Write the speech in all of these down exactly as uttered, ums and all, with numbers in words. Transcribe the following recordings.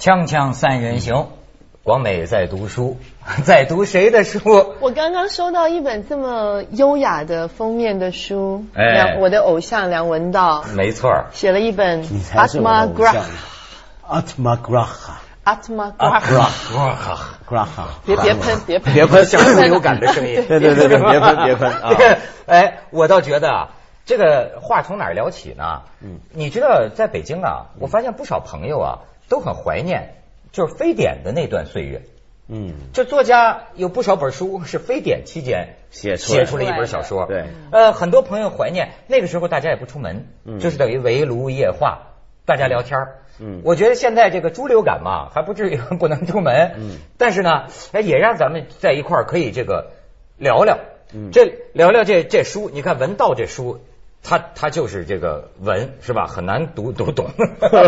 锵锵三人行，广美在读书，在读谁的书？ 我刚刚收到一本这么优雅的封面的书， 哎梁我的偶像梁文道， 没错， 写了一本《 你才是我的偶像。 阿特玛格拉哈》。阿特玛格拉哈， 格拉哈， 别别喷，别喷， 别喷，像猪流感的声音。 对对对对，别喷别喷啊！ 哎，我倒觉得啊，这个话从哪儿聊起呢？嗯，你知道，在北京啊，我发现不少朋友啊都很怀念，就是非典的那段岁月。嗯，这作家有不少本书是非典期间写出写出了一本小说。 对， 呃，很多朋友怀念那个时候，大家也不出门，就是等于围炉夜话，大家聊天儿。嗯，我觉得现在这个猪流感嘛，还不至于不能出门。嗯，但是呢，哎，也让咱们在一块儿可以这个聊聊。嗯，这聊聊这这书，你看文道这书，他他就是这个文是吧？很难读读懂，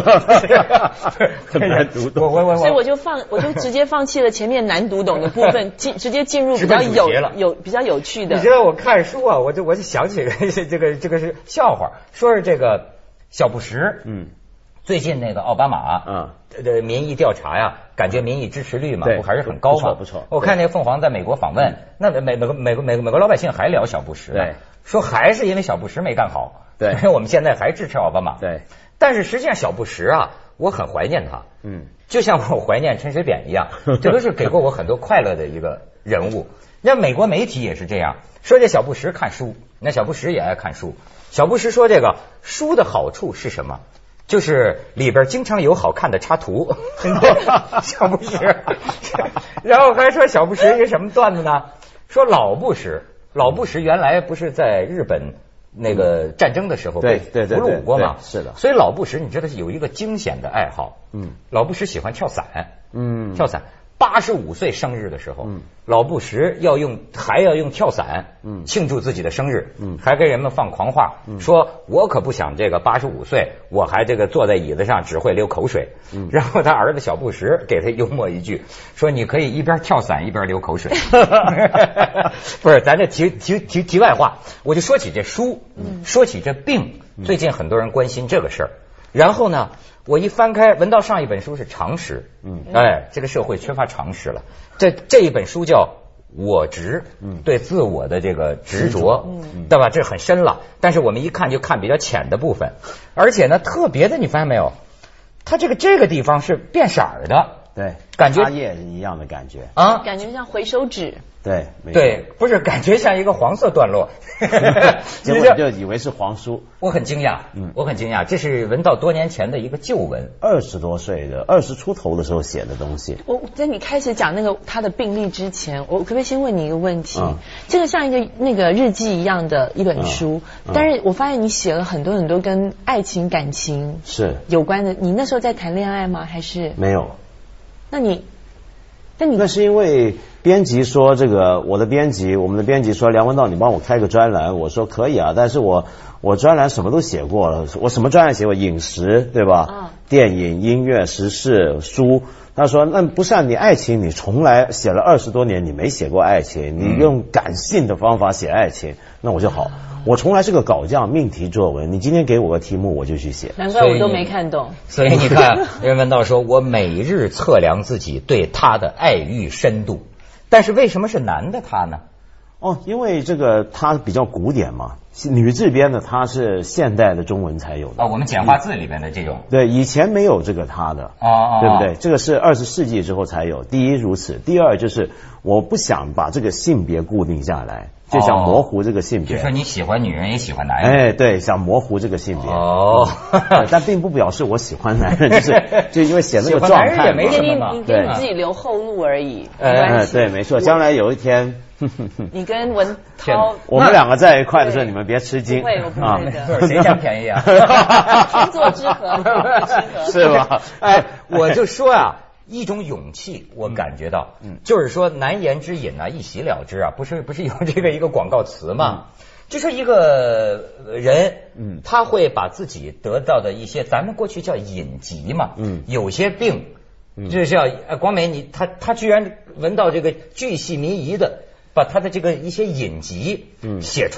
很难读懂。 我我我， 所以我就放，我就直接放弃了前面难读懂的部分，进直接进入比较有有比较有趣的。 你知道我看书啊，我就我就想起来这个这个是笑话，说是这个小布什，嗯。最近那个奥巴马，嗯，的民意调查呀，感觉民意支持率嘛，不还是很高嘛？ 不错不错。 我看那个凤凰在美国访问，那美美国美国美国美国老百姓还聊小布什， 对， 说还是因为小布什没干好， 对， 因为我们现在还支持奥巴马， 对。 但是实际上小布什啊，我很怀念他，嗯，就像我怀念陈水扁一样，这都是给过我很多快乐的一个人物。那美国媒体也是这样说，这小布什看书，那小布什也爱看书。小布什说，这个书的好处是什么？就是里边经常有好看的插图，小布什，然后还说小布什一个什么段子呢？说老布什，老布什原来不是在日本那个战争的时候被俘虏过吗？ 是的， 所以老布什你知道是有一个惊险的爱好，嗯，老布什喜欢跳伞，嗯，跳伞。八十五岁生日的时候，嗯，老布什要用还要用跳伞，嗯，庆祝自己的生日，嗯，还跟人们放狂话，嗯，说我可不想这个八十五岁，我还这个坐在椅子上只会流口水，嗯，然后他儿子小布什给他幽默一句，说你可以一边跳伞一边流口水，不是，咱这题题题题外话，我就说起这书，嗯，说起这病，最近很多人关心这个事儿，然后呢。我一翻开文道上一本书是常识，嗯，哎，这个社会缺乏常识了。这这一本书叫我执，嗯，对自我的这个执着，嗯，对吧？这很深了，但是我们一看就看比较浅的部分，而且呢，特别的，你发现没有？它这个这个地方是变色儿的， 对， 感觉茶叶一样的感觉啊，感觉像回收纸。 对对，不是感觉像一个黄色段落， 结果就以为是黄书。 我很惊讶，嗯，我很惊讶，这是文道多年前的一个旧文， 二十多岁的，二十出头的时候写的东西。 我在你开始讲那个他的病历之前，我可不可以先问你一个问题？嗯、这个像一个那个日记一样的一本书，嗯嗯、但是我发现你写了很多很多跟爱情感情是有关的。你那时候在谈恋爱吗？还是没有？ 那你？那你那是因为编辑说这个，我的编辑，我们的编辑说梁文道，你帮我开个专栏，我说可以啊，但是我我专栏什么都写过了，我什么专栏写过？饮食对吧？啊，电影、音乐、时事、书。他说那不是啊，你爱情你从来写了二十多年，你没写过爱情，你用感性的方法写爱情，那我就好。我从来是个稿匠，命题作文。你今天给我个题目，我就去写。 难怪我都没看懂。 所以你看，任文道说，我每日测量自己对他的爱欲深度，但是为什么是男的他呢？ 哦，因为这个他比较古典嘛，女字边的他是现代的中文才有的。 哦，我们简化字里边的这种。 对，以前没有这个他的。哦，对不对？这个是二十世纪之后才有。第一如此，第二就是我不想把这个性别固定下来。就想模糊这个性别， 就说你喜欢女人也喜欢男人， 哎，对，想模糊这个性别哦，但并不表示我喜欢男人，就是就因为写那个状态， 也没什么嘛， 你给你自己留后路而已， 哎，对，没错，将来有一天， 你跟文涛， 我们两个在一块的时候，你们别吃惊， 不会，我不会的， 谁占便宜啊？ 天作之合， 是吧？ 哎，我就说啊。一种勇气，我感觉到，嗯，就是说难言之隐啊，一洗了之啊，不是不是有这个一个广告词吗？嗯、就是一个人，嗯，他会把自己得到的一些，咱们过去叫隐疾嘛，嗯，有些病，嗯，就是叫呃广美你他他居然闻到这个巨细靡遗的，把他的这个一些隐疾，嗯，写出来。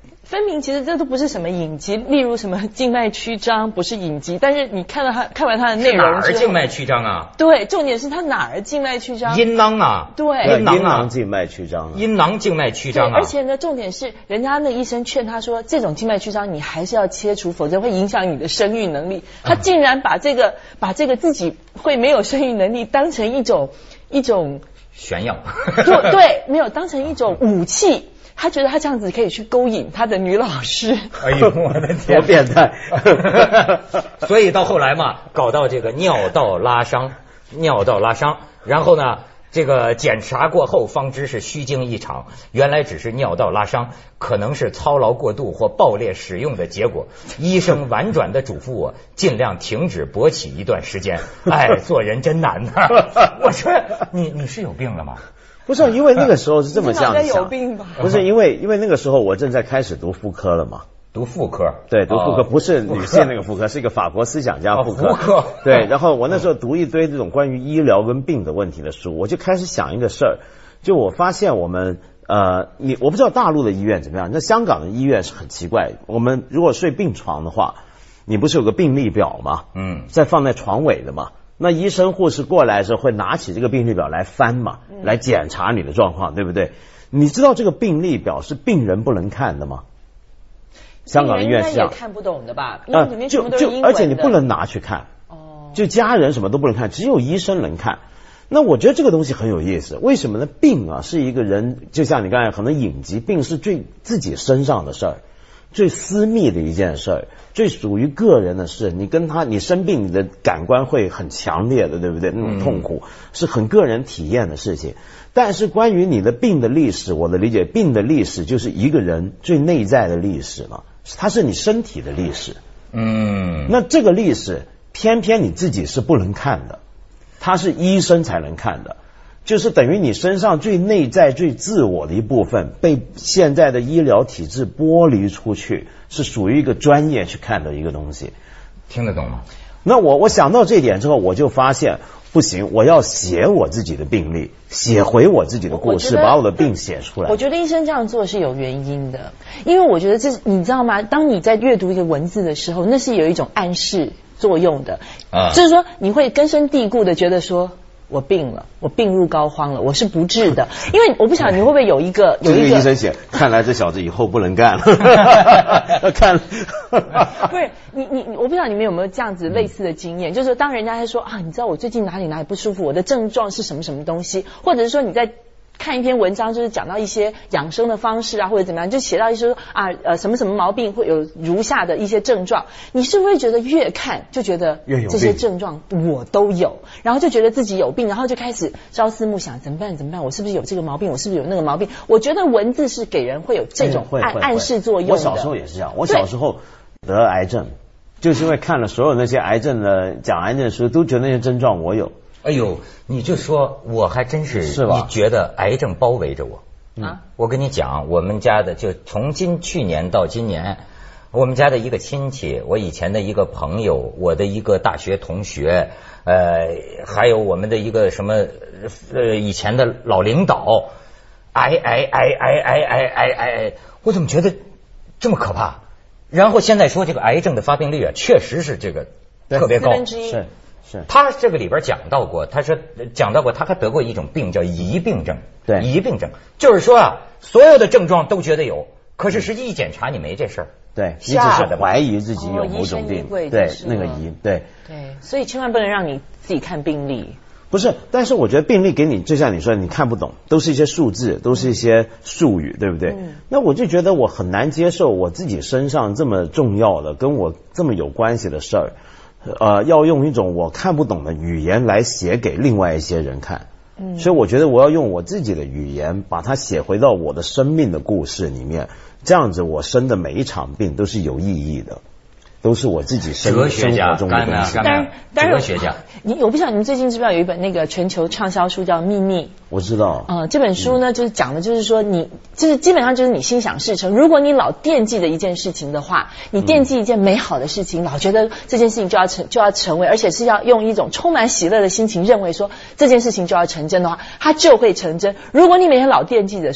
分明其实这都不是什么隐疾，例如什么静脉曲张不是隐疾，但是你看到他看完他的内容之后， 哪儿静脉曲张啊？ 对，重点是他哪儿静脉曲张？ 阴囊啊， 对， 阴囊静脉曲张， 阴囊静脉曲张啊。 而且呢，重点是人家那医生劝他说，这种静脉曲张你还是要切除，否则会影响你的生育能力。他竟然把这个把这个自己会没有生育能力当成一种一种炫耀， 对对，没有当成一种武器。他觉得他这样子可以去勾引他的女老师。 哎呦，我的天， 多变态！ 所以到后来嘛，搞到这个尿道拉伤，尿道拉伤，然后呢，这个检查过后方知是虚惊一场，原来只是尿道拉伤，可能是操劳过度或暴烈使用的结果。医生婉转的嘱咐我尽量停止勃起一段时间。哎，做人真难呐、啊！我说你你是有病了吗？ 不是，因为那个时候是这么这样想， 有病吧？ 不是因为因为那个时候我正在开始读妇科了嘛， 读妇科， 对，读妇科、哦、不是女性那个妇科，是一个法国思想家妇科。 哦、妇科对，然后我那时候读一堆这种关于医疗跟病的问题的书，我就开始想一个事儿，就我发现我们呃，你我不知道大陆的医院怎么样，那香港的医院是很奇怪，我们如果睡病床的话，你不是有个病历表吗？嗯，再放在床尾的嘛。那医生护士过来的时候会拿起这个病历表来翻嘛，来检查你的状况，对不对？你知道这个病历表是病人不能看的吗？香港医院是这样， 也看不懂的吧？因为里面全部都是英文的， 而且你不能拿去看，哦，就家人什么都不能看，只有医生能看。那我觉得这个东西很有意思，为什么呢？病啊是一个人，就像你刚才可能隐疾，病是最自己身上的事儿。最私密的一件事儿，最属于个人的事，你跟他，你生病，你的感官会很强烈的，对不对？那种痛苦、嗯、是很个人体验的事情。但是关于你的病的历史，我的理解，病的历史就是一个人最内在的历史嘛，它是你身体的历史。嗯，那这个历史偏偏你自己是不能看的，它是医生才能看的。就是等于你身上最内在最自我的一部分被现在的医疗体制剥离出去，是属于一个专业去看的一个东西。 听得懂吗？ 那我我想到这一点之后，我就发现不行，我要写我自己的病历，写回我自己的故事，把我的病写出来。 我觉得医生这样做是有原因的，因为我觉得这你知道吗？当你在阅读一个文字的时候，那是有一种暗示作用的，啊，就是说你会根深蒂固的觉得说，我病了，我病入膏肓了，我是不治的。因为我不晓得你会不会有一个有一个医生写，看来这小子以后不能干了。看， 不是你你我不知道你们有没有这样子类似的经验，就是当人家在说啊，你知道我最近哪里哪里不舒服，我的症状是什么什么东西，或者是说你在看一篇文章，就是讲到一些养生的方式啊，或者怎么样，就写到一些啊呃什么什么毛病会有如下的一些症状，你是不是觉得越看就觉得这些症状我都有，然后就觉得自己有病，然后就开始朝思暮想，怎么办怎么办？我是不是有这个毛病？我是不是有那个毛病？我觉得文字是给人会有这种暗、嗯、暗示作用的。 我小时候也是这样，我小时候得癌症，就是因为看了所有那些癌症的讲癌症的书，都觉得那些症状我有。 哎呦，你就说我还真是，是吧？你觉得癌症包围着我啊？我跟你讲，我们家的就从今去年到今年，我们家的一个亲戚，我以前的一个朋友，我的一个大学同学，呃，还有我们的一个什么呃以前的老领导，癌癌癌癌癌癌癌癌，我怎么觉得这么可怕？然后现在说这个癌症的发病率啊，确实是这个特别高， 四分之一。 是。是他这个里边讲到过，他说讲到过，他还得过一种病叫疑病症。 对， 疑病症就是说啊，所有的症状都觉得有，可是实际一检查你没这事儿。 对，你只是怀疑自己有某种病。 哦、 对，那个疑。对对，所以千万不能让你自己看病历。 不是，但是我觉得病历给你，就像你说，你看不懂，都是一些数字，都是一些术语，对不对？嗯、那我就觉得我很难接受我自己身上这么重要的、跟我这么有关系的事儿。呃，要用一种我看不懂的语言来写给另外一些人看，嗯，所以我觉得我要用我自己的语言把它写回到我的生命的故事里面，这样子我生的每一场病都是有意义的，都是我自己生哲学家生活中的东西。 但但哲学家， 你我不晓得你们最近知不知道有一本那个全球畅销书叫《秘密》？ 我知道。 呃，这本书呢，就是讲的就是说你，就是基本上就是你心想事成。如果你老惦记的一件事情的话，你惦记一件美好的事情，嗯、老觉得这件事情就要成就要成为，而且是要用一种充满喜乐的心情认为说这件事情就要成真的话，它就会成真。如果你每天老惦记着说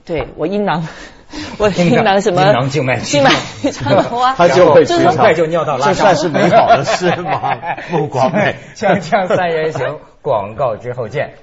对我阴囊。我阴囊什么？ 阴囊静脉静脉穿头啊， 他就会很快就尿道拉这算是美好的事吗？不光美， 锵锵三人行，广告之后见。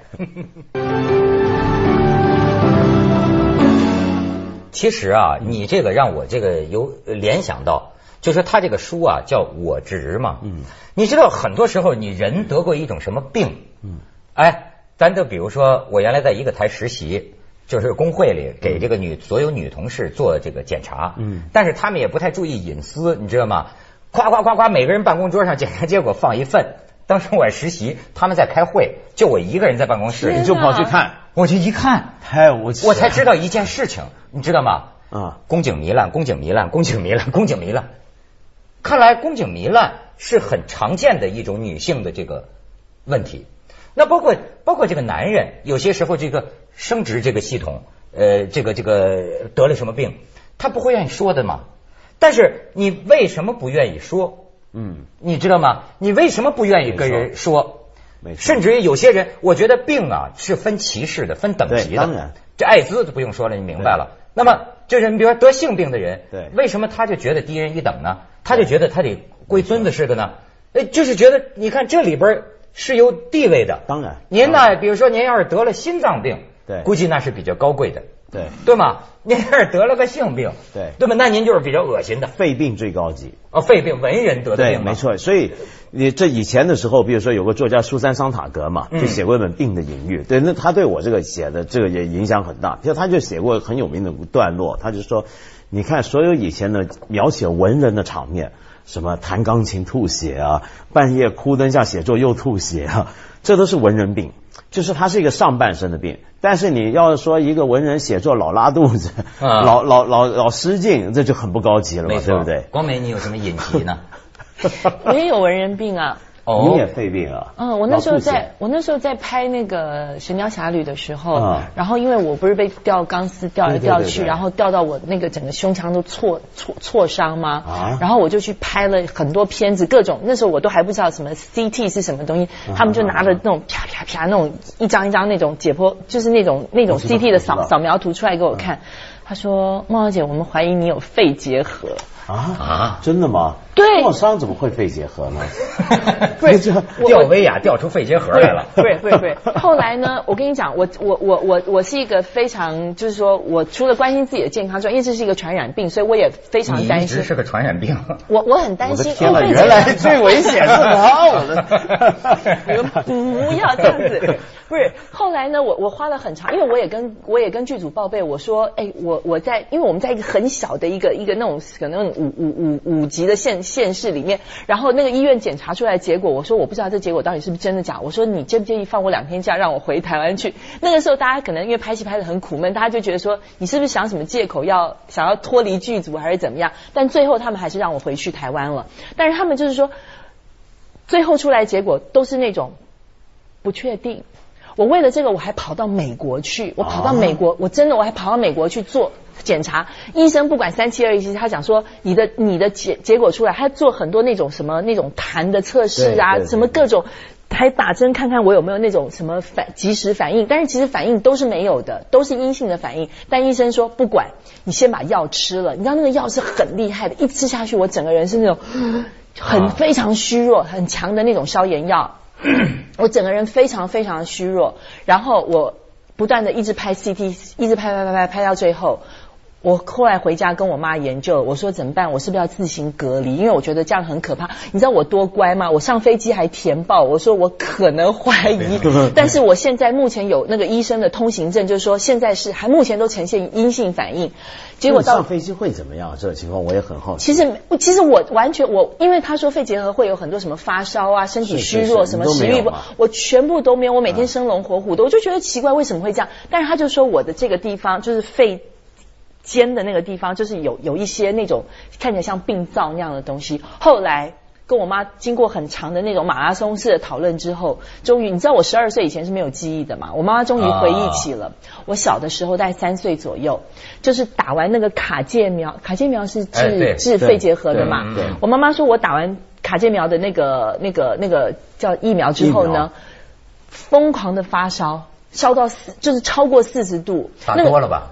其实啊，你这个让我这个有联想到，就是他这个书啊叫我执嘛。嗯，你知道很多时候你人得过一种什么病？嗯，哎，咱就比如说我原来在一个台实习。就是工会里给这个女所有女同事做这个检查，嗯，但是他们也不太注意隐私，你知道吗？夸夸夸夸，每个人办公桌上检查结果放一份。当时我实习，他们在开会，就我一个人在办公室， 你就跑去看， 我就一看， 太无耻， 我才知道一件事情，你知道吗？啊、 嗯， 宫颈糜烂，宫颈糜烂，宫颈糜烂，宫颈糜烂。看来宫颈糜烂是很常见的一种女性的这个问题。那包括包括这个男人，有些时候这个生殖这个系统，呃，这个这个得了什么病，他不会愿意说的嘛。但是你为什么不愿意说？嗯，你知道吗？你为什么不愿意跟人说？没错。甚至于有些人，我觉得病啊是分歧视的，分等级的。 当然， 这艾滋就不用说了，你明白了。那么就是你比如说得性病的人， 对， 为什么他就觉得低人一等呢？他就觉得他得归尊的是个呢？哎，就是觉得你看这里边是有地位的。 当然， 您呢，比如说您要是得了心脏病， 对， 估计那是比较高贵的。 对， 对吗？您要是得了个性病， 对， 对吧？那您就是比较恶心的。 肺病最高级哦，肺病，文人得的病。 对，没错。所以你这以前的时候，比如说有个作家苏珊·桑塔格嘛，就写过一本《病的隐喻》，对，那他对我这个写的这个也影响很大。其实他就写过很有名的段落，他就说，你看所有以前的描写文人的场面，什么弹钢琴吐血啊，半夜哭灯下写作又吐血啊，这都是文人病。就是他是一个上半身的病，但是你要说一个文人写作老拉肚子、啊、老老老老失禁，这就很不高级了嘛，对不对？ 光美，你有什么隐疾呢？ 我也有文人病啊。 哦，你也肺病啊？ 嗯，我那时候在我那时候在拍那个《神雕侠侣》的时候，嗯、然后因为我不是被吊钢丝吊来吊去，对对对对，然后吊到我那个整个胸腔都挫挫挫伤吗？啊，然后我就去拍了很多片子，各种那时候我都还不知道什么 C T 是什么东西，啊、他们就拿着那种啪啪啪那种一张一张那种解剖，就是那种那种 C T 的扫扫描图出来给我看。他说：“孟小姐，我们怀疑你有肺结核。” 啊啊！真的吗？ 对， 创伤怎么会肺结核呢？ 不是吊威亚吊出肺结核来了。 对对对。后来呢，我跟你讲，我我我我我是一个非常，就是说我除了关心自己的健康之外，因为这是一个传染病，所以我也非常担心。 你一直是个传染病。 我我很担心。 我的天哪，原来最危险是我！我的， 你们不要这样子。不是，后来呢，我我花了很长，因为我也跟我也跟剧组报备，我说，哎，我我在，因为我们在一个很小的一个一个那种可能五五五五级的县县市里面，然后那个医院检查出来的结果，我说我不知道这结果到底是不是真的假，我说你介不介意放我两天假，让我回台湾去？那个时候大家可能因为拍戏拍得很苦闷，大家就觉得说你是不是想什么借口要想要脱离剧组还是怎么样？但最后他们还是让我回去台湾了，但是他们就是说，最后出来结果都是那种不确定。我为了这个我还跑到美国去，我跑到美国，我真的我还跑到美国去做检查。医生不管三七二十一，他讲说你的你的结结果出来，他做很多那种什么那种痰的测试啊，什么各种，还打针看看我有没有那种什么反及时反应，但是其实反应都是没有的，都是阴性的反应。但医生说不管，你先把药吃了，你知道那个药是很厉害的，一吃下去我整个人是那种很非常虚弱很强的那种消炎药。我整个人非常非常虚弱，然后我不断的一直拍 C T， 一直拍拍拍拍拍到最后，我后来回家跟我妈研究，我说怎么办？我是不是要自行隔离？因为我觉得这样很可怕。你知道我多乖吗？我上飞机还填报，我说我可能怀疑，但是我现在目前有那个医生的通行证，就是说现在是还目前都呈现阴性反应。结果到上飞机会怎么样？这个情况我也很好奇。 其实，其实我完全我，因为他说肺结核会有很多什么发烧啊、身体虚弱、什么食欲不，我全部都没有。我每天生龙活虎的，我就觉得奇怪，为什么会这样？但是他就说我的这个地方就是肺尖的那个地方，就是有有一些那种看起来像病灶那样的东西。后来跟我妈经过很长的那种马拉松式的讨论之后，终于你知道我十二岁以前是没有记忆的嘛，我妈妈终于回忆起了、啊、我小的时候大概三岁左右，就是打完那个卡介苗，卡介苗是治、哎、治肺结核的嘛，我妈妈说我打完卡介苗的那个那个那个叫疫苗之后呢，疯狂的发烧，烧到四就是超过四十度， 打多了吧？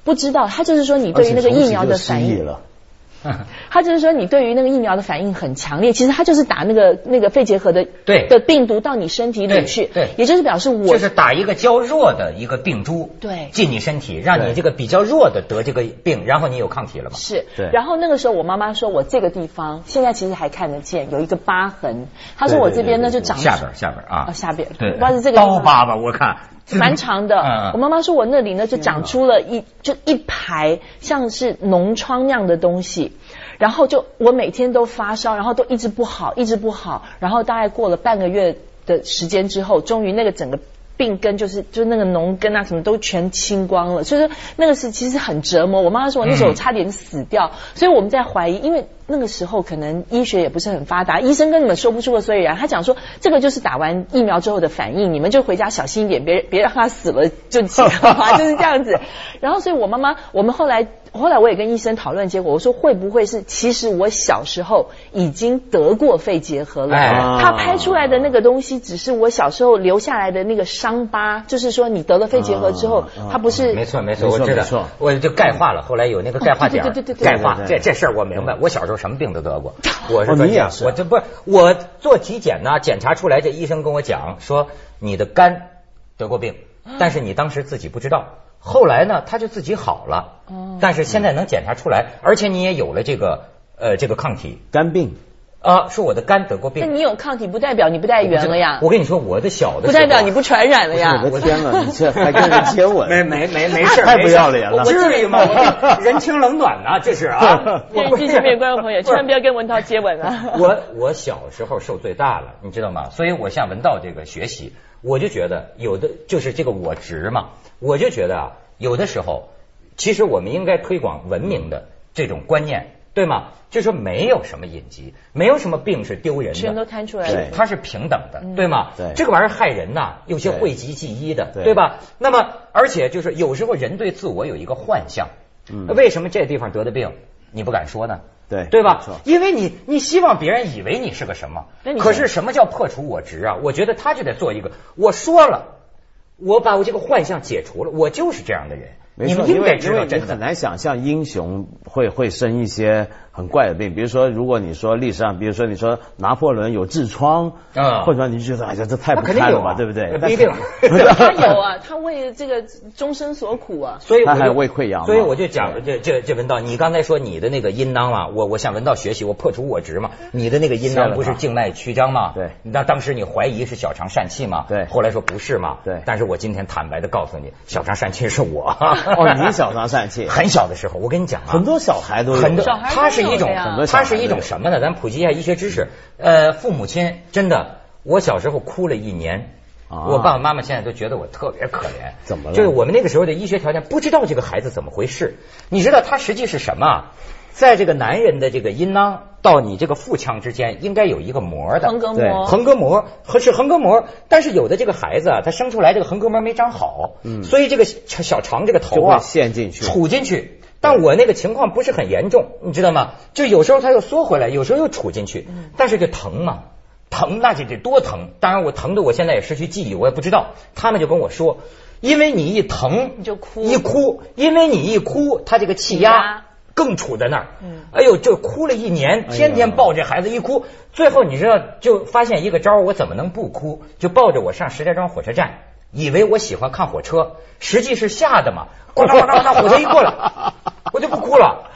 不知道，他就是说你对于那个疫苗的反应。他就是说，你对于那个疫苗的反应很强烈，其实他就是打那个那个肺结核的对的病毒到你身体里去， 对，对也就是表示我就是打一个较弱的一个病株， 对， 进你身体，让你这个比较弱的得这个病，然后你有抗体了嘛？ 是， 对。 然后那个时候我妈妈说我这个地方现在其实还看得见有一个疤痕，她说我这边呢就长下边下边啊， 啊下边， 对， 不知道是这个刀疤吧？我看。 蛮长的，嗯、我妈妈说我那里呢就长出了一就一排像是脓疮那样的东西，然后就我每天都发烧，然后都一直不好，一直不好，然后大概过了半个月的时间之后，终于那个整个病根就是就是那个脓根啊什么都全清光了，所以说那个是其实很折磨。我妈妈说我那时候差点死掉，嗯、所以我们在怀疑，因为那个时候可能医学也不是很发达，医生跟你们说不出个所以然。他讲说这个就是打完疫苗之后的反应，你们就回家小心一点，别别让他死了就行了，就是这样子。然后所以我妈妈，我们后来后来我也跟医生讨论结果，我说会不会是其实我小时候已经得过肺结核了？哎、他拍出来的那个东西只是我小时候留下来的那个伤疤，就是说你得了肺结核之后，它不是没错没错，我知道，我就钙化了，后来有那个钙化点， 对对对对， 钙化这这事儿我明白，我小时候什么病都得过，我是专家，我这不是我做体检呢，检查出来这医生跟我讲说你的肝得过病，但是你当时自己不知道，后来呢他就自己好了，但是现在能检查出来，而且你也有了这个呃这个抗体， 肝病。 啊，说我的肝得过病。 那你有抗体不代表你不带源了呀？ 我跟你说，我的小的不代表你不传染了呀。 我的天哪，你这还跟人接吻？ 没没没没事， 太不要脸了， 至于吗？人情冷暖呐，这是啊。 电视机前面观众朋友，千万不要跟文涛接吻啊！ 我我小时候受罪大了，你知道吗？所以我向文道这个学习，我就觉得有的就是这个我执嘛，我就觉得啊，有的时候其实我们应该推广文明的这种观念。对吗？就说没有什么隐疾，没有什么病是丢人的， 全都摊出来了， 它是平等的，对吗？ 对， 这个玩意儿害人呐，有些讳疾忌医的，对吧？那么，而且就是有时候人对自我有一个幻象，嗯，为什么这地方得的病你不敢说呢？ 对， 对吧？因为你你希望别人以为你是个什么，可是什么叫破除我执啊？我觉得他就得做一个，我说了，我把我这个幻象解除了，我就是这样的人。 没错， 你们应该知道，你很难想象英雄会会生一些很怪的病，比如说，如果你说历史上，比如说你说拿破仑有痔疮啊，或者你就觉得哎呀，这太不堪了吧，对不对？ 不一定， 他有啊，他为这个终身所苦啊， 所以他还胃溃疡， 所以我就讲这这这文道，你刚才说你的那个阴囊啊，我我向文道学习，我破除我执嘛，你的那个阴囊不是静脉曲张吗？ 对， 那当时你怀疑是小肠疝气嘛？ 对， 后来说不是嘛？ 对， 但是我今天坦白的告诉你，小肠疝气是我。 哦，你小肠疝气， 很小的时候，我跟你讲啊， 很多小孩都有， 很多，它是一种，它是一种什么呢？咱普及一下医学知识。呃，父母亲真的，我小时候哭了一年，啊、我爸爸妈妈现在都觉得我特别可怜。 怎么了？ 就是我们那个时候的医学条件，不知道这个孩子怎么回事。你知道他实际是什么？在这个男人的这个阴囊到你这个腹腔之间，应该有一个膜的横膈膜， 横膈膜和是横膈膜，但是有的这个孩子啊，他生出来这个横膈膜没长好，嗯，所以这个小肠这个头啊陷进去， 杵进去。但我那个情况不是很严重，你知道吗？就有时候他又缩回来，有时候又杵进去，但是就疼嘛，疼那就得多疼。当然我疼的我现在也失去记忆，我也不知道。他们就跟我说，因为你一疼你就哭， 一哭，因为你一哭，他这个气压更杵在那儿。嗯，哎呦，就哭了一年，天天抱着孩子一哭，最后你知道就发现一个招，我怎么能不哭？就抱着我上石家庄火车站，以为我喜欢看火车，实际是吓的嘛。呱啦呱啦呱啦，火车一过来，我就不哭了。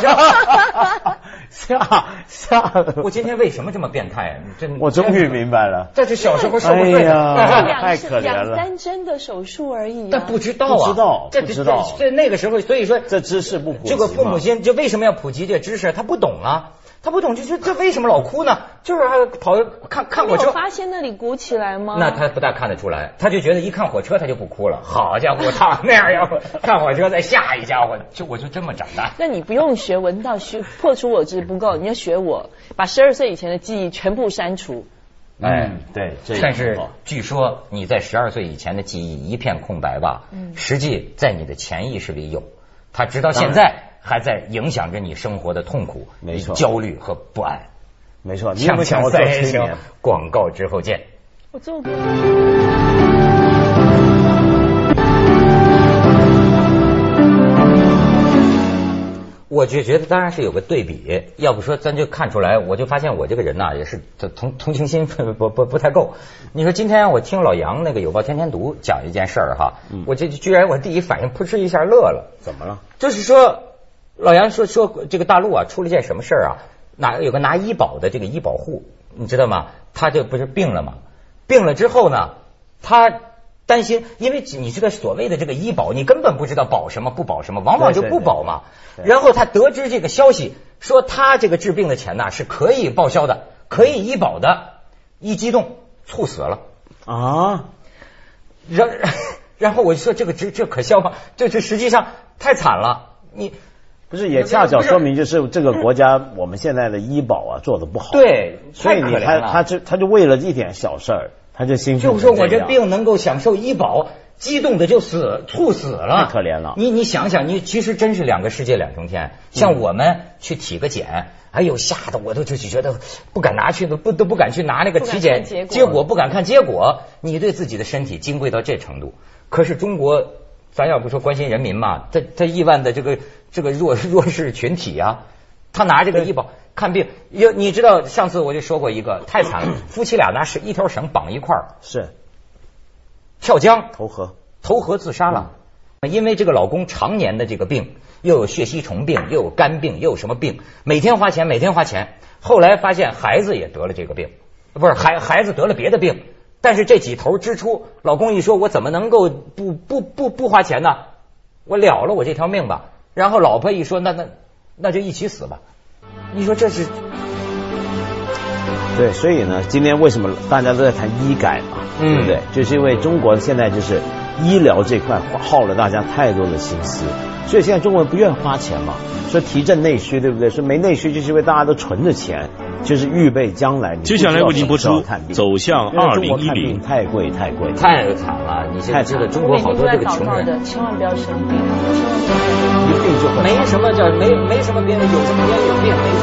吓吓的！ 我今天为什么这么变态啊？真我终于明白了， 这是小时候受过罪， 哎呀，太可怜了。 两三针的手术而已、啊， 但不知道啊， 不知道， 这不知道。 这那个时候，所以说这知识不普及， 这个父母亲就为什么要普及这知识？他不懂啊。他不懂，就说这为什么老哭呢？就是还跑看看火车， 有发现那里鼓起来吗？ 那他不大看得出来，他就觉得一看火车他就不哭了。好家伙，他那样要看火车再吓一家伙，就我就这么长大。 那你不用学文道，学破除我执不够，你要学我，把十二岁以前的记忆全部删除。 哎，对，但是据说你在十二岁以前的记忆一片空白吧？嗯，实际在你的潜意识里有，他直到现在还在影响着你生活的痛苦、 没错， 焦虑和不安。 没错，你有没有想过做催眠？ 广告之后见。 我做过。 我就觉得当然是有个对比，要不说咱就看出来，我就发现我这个人呐、啊、也是同同情心不不不不太够。你说今天我听老杨那个有报天天读讲一件事儿哈，嗯、我这居然我第一反应扑哧一下乐了。 怎么了？ 就是说老杨说说这个大陆啊出了件什么事儿啊？拿有个拿医保的这个医保户，你知道吗？他就不是病了吗？病了之后呢，他担心，因为你这个所谓的这个医保，你根本不知道保什么不保什么，往往就不保嘛。对对对，然后他得知这个消息，说他这个治病的钱呢是可以报销的，可以医保的，一激动猝死了啊！ 然然后我就说这个这这可笑吗？这这实际上太惨了，你不是也恰巧说明就是这个国家我们现在的医保啊做的不好， 对， 所以你他他就他就为了一点小事儿。他就心就说我这病能够享受医保，激动的就死，猝死了， 太可怜了。 你你想想，你其实真是两个世界两重天。像我们去体个检，哎呦吓得我都就觉得不敢拿去，不都不敢去拿那个体检结果，结果不敢看结果。你对自己的身体金贵到这程度，可是中国，咱要不说关心人民嘛，他他亿万的这个这个弱弱势群体啊，他拿这个医保。看病有你知道，上次我就说过一个太惨了，夫妻俩拿是一条绳绑一块儿， 是跳江投河投河自杀了，嗯、因为这个老公常年的这个病，又有血吸虫病，又有肝病，又有什么病，每天花钱，每天花钱。后来发现孩子也得了这个病，不是孩孩子得了别的病，但是这几头支出，老公一说，我怎么能够不不不不花钱呢？我了了我这条命吧。然后老婆一说，那那那就一起死吧。你说这是对，所以呢，今天为什么大家都在谈医改嘛，嗯、对不对？就是因为中国现在就是医疗这块耗了大家太多的心思，所以现在中国人不愿花钱嘛，说提振内需，对不对？说没内需就是因为大家都存着钱，就是预备将来。 接下来为您播出走向二零一零， 太贵太贵太惨了！你现在知道中国好多这个穷人， 千万不要生病， 一病就没什么叫没没什么病，有什么病有病没。